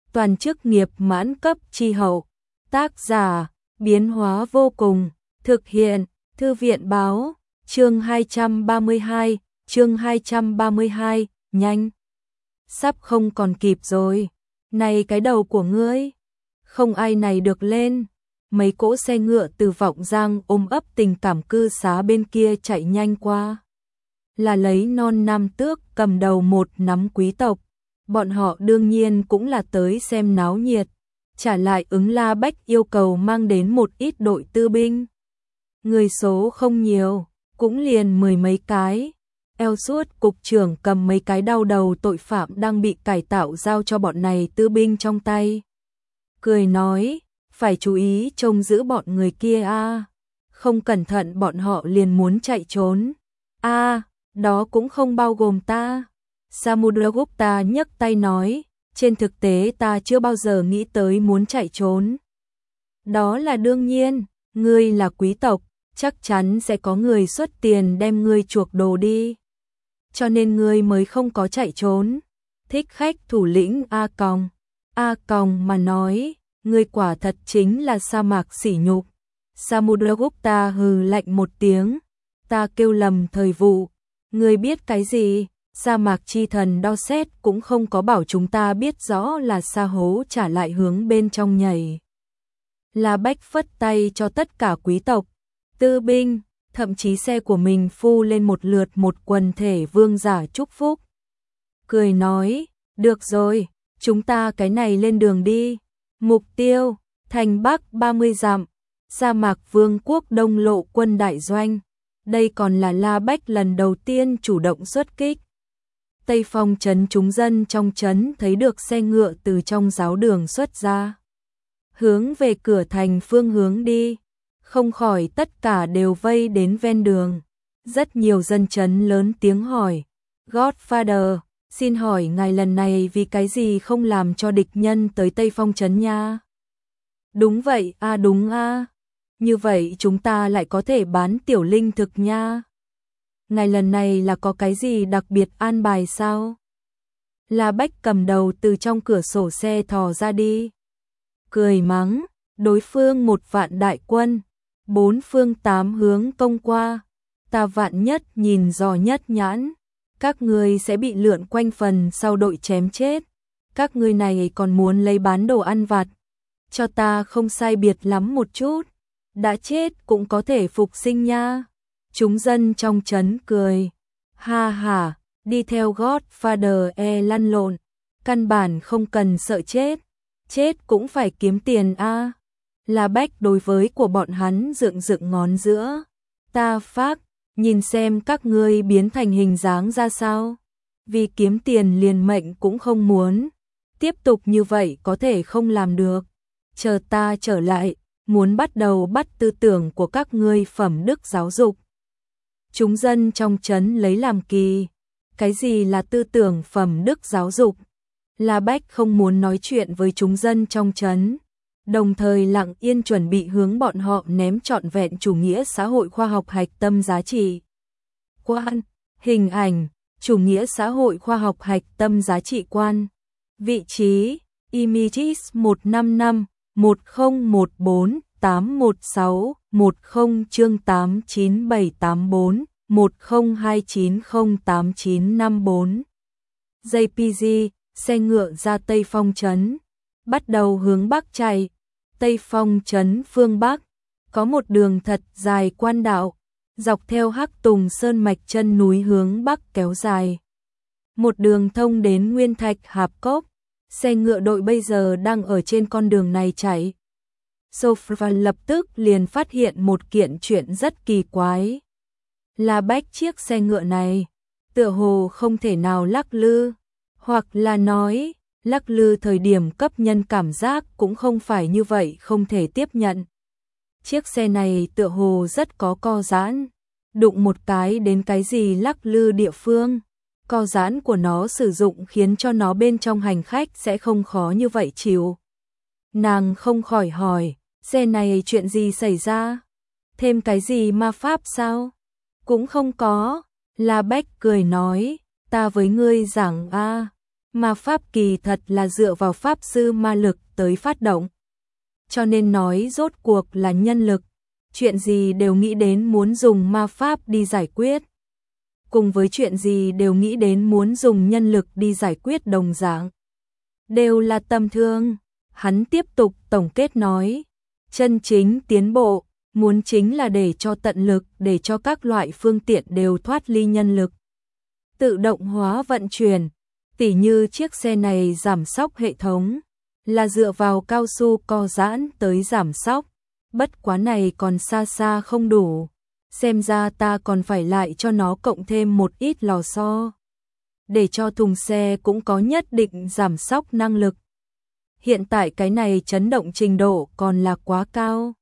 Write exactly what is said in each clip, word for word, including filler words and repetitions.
toàn chức nghiệp mãn cấp chi hậu. Tác giả, biến hóa vô cùng, thực hiện, Thư viện báo, chương hai trăm ba mươi hai, chương hai trăm ba mươi hai, nhanh. Sắp không còn kịp rồi, này cái đầu của ngươi, không ai này được lên. Mấy cỗ xe ngựa từ Vọng Giang ôm ấp tình cảm cư xá bên kia chạy nhanh qua. Là lấy non nam tước cầm đầu một nắm quý tộc, bọn họ đương nhiên cũng là tới xem náo nhiệt, trả lại ứng La Bách yêu cầu mang đến một ít đội tư binh. Người số không nhiều, cũng liền mười mấy cái. Eo suốt cục trưởng cầm mấy cái đau đầu tội phạm đang bị cải tạo giao cho bọn này tư binh trong tay. Cười nói, phải chú ý trông giữ bọn người kia a, không cẩn thận bọn họ liền muốn chạy trốn. A, đó cũng không bao gồm ta. Samudragupta nhấc tay nói, trên thực tế ta chưa bao giờ nghĩ tới muốn chạy trốn. Đó là đương nhiên, ngươi là quý tộc, chắc chắn sẽ có người xuất tiền đem ngươi chuộc đồ đi. Cho nên ngươi mới không có chạy trốn. Thích khách thủ lĩnh A Còng. A Còng mà nói, ngươi quả thật chính là sa mạc sỉ nhục. Samudragupta hừ lạnh một tiếng, ta kêu lầm thời vụ. Ngươi biết cái gì? Sa mạc chi thần đo xét cũng không có bảo chúng ta biết rõ là sa hố trả lại hướng bên trong nhảy. La Bách phất tay cho tất cả quý tộc, tư binh, thậm chí xe của mình phu lên một lượt một quần thể vương giả chúc phúc. Cười nói, được rồi, chúng ta cái này lên đường đi. Mục tiêu, thành Bắc ba mươi dặm, sa mạc vương quốc đông lộ quân đại doanh. Đây còn là La Bách lần đầu tiên chủ động xuất kích. Tây Phong trấn chúng dân trong trấn thấy được xe ngựa từ trong giáo đường xuất ra, hướng về cửa thành phương hướng đi, không khỏi tất cả đều vây đến ven đường. Rất nhiều dân trấn lớn tiếng hỏi, Godfather, xin hỏi ngài lần này vì cái gì không làm cho địch nhân tới Tây Phong trấn nha? Đúng vậy, a à, đúng a. À. Như vậy chúng ta lại có thể bán tiểu linh thực nha. Ngài lần này là có cái gì đặc biệt an bài sao? La Bách cầm đầu từ trong cửa sổ xe thò ra đi. Cười mắng, đối phương một vạn đại quân, bốn phương tám hướng công qua. Ta vạn nhất nhìn dò nhất nhãn, các ngươi sẽ bị lượn quanh phần sau đội chém chết. Các ngươi này còn muốn lấy bán đồ ăn vặt. Cho ta không sai biệt lắm một chút. Đã chết cũng có thể phục sinh nha. Chúng dân trong trấn cười. Ha ha, đi theo Godfather e lăn lộn. Căn bản không cần sợ chết. Chết cũng phải kiếm tiền a. À. La Bách đối với của bọn hắn dựng dựng ngón giữa. Ta phác, nhìn xem các ngươi biến thành hình dáng ra sao. Vì kiếm tiền liền mệnh cũng không muốn. Tiếp tục như vậy có thể không làm được. Chờ ta trở lại, muốn bắt đầu bắt tư tưởng của các ngươi phẩm đức giáo dục. Chúng dân trong trấn lấy làm kỳ. Cái gì là tư tưởng phẩm đức giáo dục? La Bách không muốn nói chuyện với chúng dân trong trấn, đồng thời lặng yên chuẩn bị hướng bọn họ ném trọn vẹn chủ nghĩa xã hội khoa học hạch tâm giá trị. Quan, hình ảnh, chủ nghĩa xã hội khoa học hạch tâm giá trị quan. Vị trí, Images một năm năm, một không một bốn, tám một sáu, một không chương tám chín bảy tám bốn, một không hai chín không tám chín năm bốn. gi pê giê, xe ngựa ra Tây Phong trấn, bắt đầu hướng Bắc chạy. Tây Phong trấn phương Bắc, có một đường thật dài quan đạo, dọc theo Hắc Tùng Sơn mạch chân núi hướng Bắc kéo dài. Một đường thông đến Nguyên Thạch Hạp Cốc, xe ngựa đội bây giờ đang ở trên con đường này chạy. Sophia lập tức liền phát hiện một kiện chuyện rất kỳ quái. La Bách chiếc xe ngựa này, tựa hồ không thể nào lắc lư, hoặc là nói, lắc lư thời điểm cấp nhân cảm giác cũng không phải như vậy không thể tiếp nhận. Chiếc xe này tựa hồ rất có co giãn, đụng một cái đến cái gì lắc lư địa phương. Co giãn của nó sử dụng khiến cho nó bên trong hành khách sẽ không khó như vậy chịu. Nàng không khỏi hỏi, xe này chuyện gì xảy ra? Thêm cái gì ma pháp sao? Cũng không có. La Bách cười nói, ta với ngươi giảng a, Ma pháp kỳ thật là dựa vào pháp sư ma lực tới phát động. Cho nên nói rốt cuộc là nhân lực, chuyện gì đều nghĩ đến muốn dùng ma pháp đi giải quyết. Cùng với chuyện gì đều nghĩ đến muốn dùng nhân lực đi giải quyết đồng dạng. Đều là tầm thường. Hắn tiếp tục tổng kết nói, chân chính tiến bộ, muốn chính là để cho tận lực, để cho các loại phương tiện đều thoát ly nhân lực. Tự động hóa vận chuyển, tỉ như chiếc xe này giảm xóc hệ thống, là dựa vào cao su co giãn tới giảm xóc, bất quá này còn xa xa không đủ, xem ra ta còn phải lại cho nó cộng thêm một ít lò xo, để cho thùng xe cũng có nhất định giảm xóc năng lực. Hiện tại cái này chấn động trình độ còn là quá cao.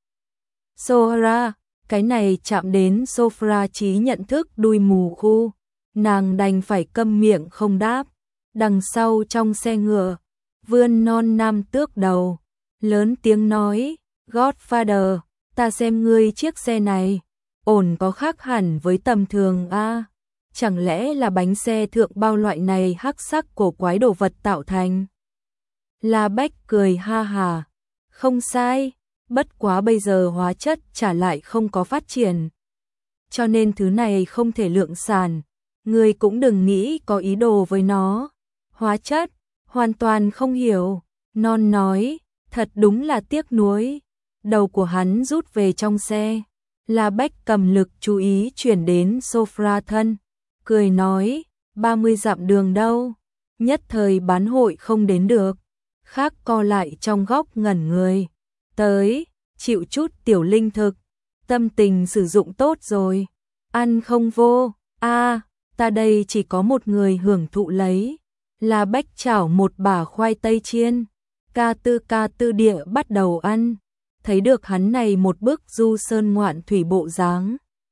Sohra, cái này chạm đến Sophra trí nhận thức đuôi mù khu, nàng đành phải câm miệng không đáp. Đằng sau trong xe ngựa, vươn non nam tước đầu, lớn tiếng nói, Godfather, ta xem ngươi chiếc xe này, ổn có khác hẳn với tầm thường a, à? Chẳng lẽ là bánh xe thượng bao loại này hắc sắc cổ quái đồ vật tạo thành? La Bách cười ha hà, không sai, bất quá bây giờ hóa chất trả lại không có phát triển. Cho nên thứ này không thể lượng sản, ngươi cũng đừng nghĩ có ý đồ với nó. Hóa chất, hoàn toàn không hiểu, non nói, thật đúng là tiếc nuối. Đầu của hắn rút về trong xe, La Bách cầm lực chú ý chuyển đến Sophra thân, cười nói, ba mươi dặm đường đâu, nhất thời bán hội không đến được. Khác co lại trong góc ngẩn người, tới, chịu chút tiểu linh thực, tâm tình sử dụng tốt rồi, ăn không vô, a à, ta đây chỉ có một người hưởng thụ lấy. La Bách chảo một bả khoai tây chiên, ca tư ca tư địa bắt đầu ăn, thấy được hắn này một bức du sơn ngoạn thủy bộ dáng.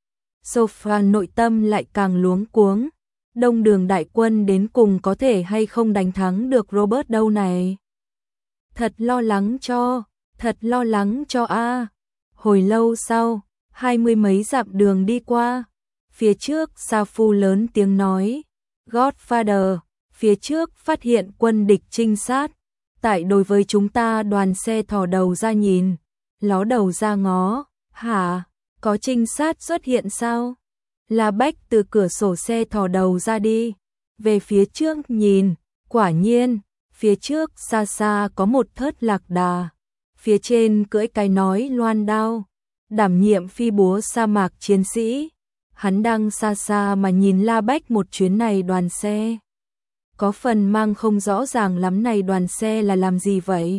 Sophia nội tâm lại càng luống cuống, Đông Đường đại quân đến cùng có thể hay không đánh thắng được Robert đâu này. Thật lo lắng cho, thật lo lắng cho a. À. Hồi lâu sau, hai mươi mấy dặm đường đi qua, phía trước Sa Phu lớn tiếng nói, Godfather, phía trước phát hiện quân địch trinh sát, tại đối với chúng ta đoàn xe thò đầu ra nhìn, ló đầu ra ngó, hả, có trinh sát xuất hiện sao? La Bách từ cửa sổ xe thò đầu ra đi, về phía trước nhìn, quả nhiên, phía trước xa xa có một thớt lạc đà, phía trên cưỡi cái nói loan đao, đảm nhiệm phi búa sa mạc chiến sĩ, hắn đang xa xa mà nhìn La Bách một chuyến này đoàn xe. Có phần mang không rõ ràng lắm này đoàn xe là làm gì vậy.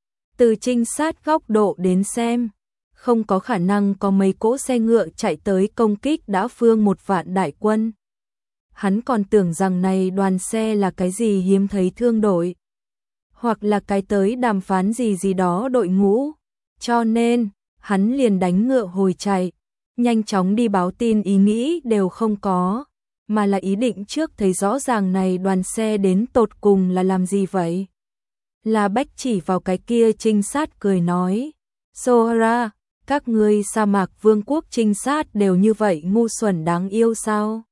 Từ trinh sát góc độ đến xem, không có khả năng có mấy cỗ xe ngựa chạy tới công kích đã phương một vạn đại quân. Hắn còn tưởng rằng này đoàn xe là cái gì hiếm thấy thương đội, hoặc là cái tới đàm phán gì gì đó đội ngũ, cho nên, hắn liền đánh ngựa hồi chạy, nhanh chóng đi báo tin ý nghĩ đều không có, mà là ý định trước thấy rõ ràng này đoàn xe đến tột cùng là làm gì vậy. La Bách chỉ vào cái kia trinh sát cười nói, Sohra, các ngươi sa mạc vương quốc trinh sát đều như vậy ngu xuẩn đáng yêu sao?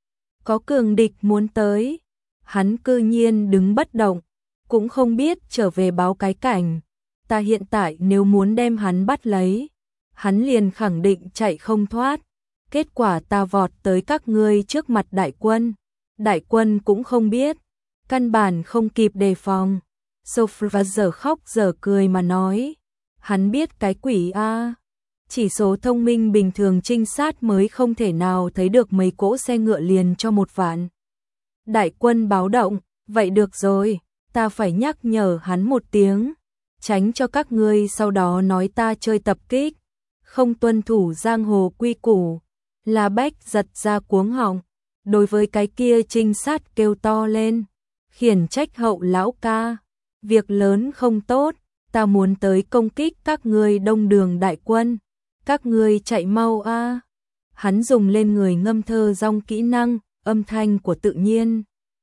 Có cường địch muốn tới, hắn cư nhiên đứng bất động, cũng không biết trở về báo cái cảnh, ta hiện tại nếu muốn đem hắn bắt lấy, hắn liền khẳng định chạy không thoát, kết quả ta vọt tới các ngươi trước mặt đại quân, đại quân cũng không biết, căn bản không kịp đề phòng. Sophia giờ khóc giờ cười mà nói, hắn biết cái quỷ a, chỉ số thông minh bình thường trinh sát mới không thể nào thấy được mấy cỗ xe ngựa liền cho một vạn. Đại quân báo động, vậy được rồi, ta phải nhắc nhở hắn một tiếng, tránh cho các ngươi sau đó nói ta chơi tập kích, không tuân thủ giang hồ quy củ. La Bách giật ra cuống họng, đối với cái kia trinh sát kêu to lên, khiển trách hậu lão ca, việc lớn không tốt, ta muốn tới công kích các ngươi Đông Đường đại quân, các ngươi chạy mau a. Hắn dùng lên người ngâm thơ dong kỹ năng, âm thanh của tự nhiên.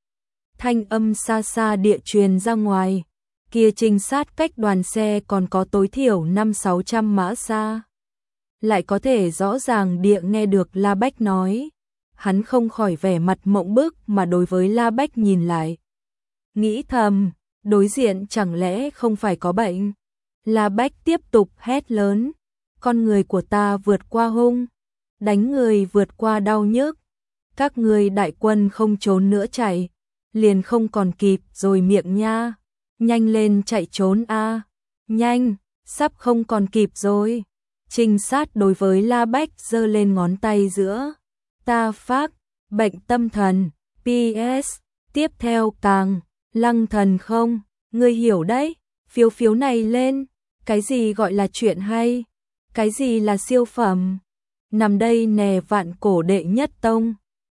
Thanh âm xa xa địa truyền ra ngoài, kia trinh sát cách đoàn xe còn có tối thiểu năm sáu trăm mã xa. Lại có thể rõ ràng địa nghe được La Bách nói, hắn không khỏi vẻ mặt mộng bức mà đối với La Bách nhìn lại. nghĩ thầm, đối diện chẳng lẽ không phải có bệnh. La Bách tiếp tục hét lớn, con người của ta vượt qua hung, đánh người vượt qua đau nhức. Các ngươi đại quân không trốn nữa chạy, liền không còn kịp rồi miệng nha. Nhanh lên chạy trốn a, nhanh, sắp không còn kịp rồi. Trinh sát đối với La Bách giơ lên ngón tay giữa. Ta phát, bệnh tâm thần, pê ét, tiếp theo càng, lăng thần không, ngươi hiểu đấy, phiếu phiếu này lên, cái gì gọi là chuyện hay, cái gì là siêu phẩm. Nằm đây nè vạn cổ đệ nhất tông.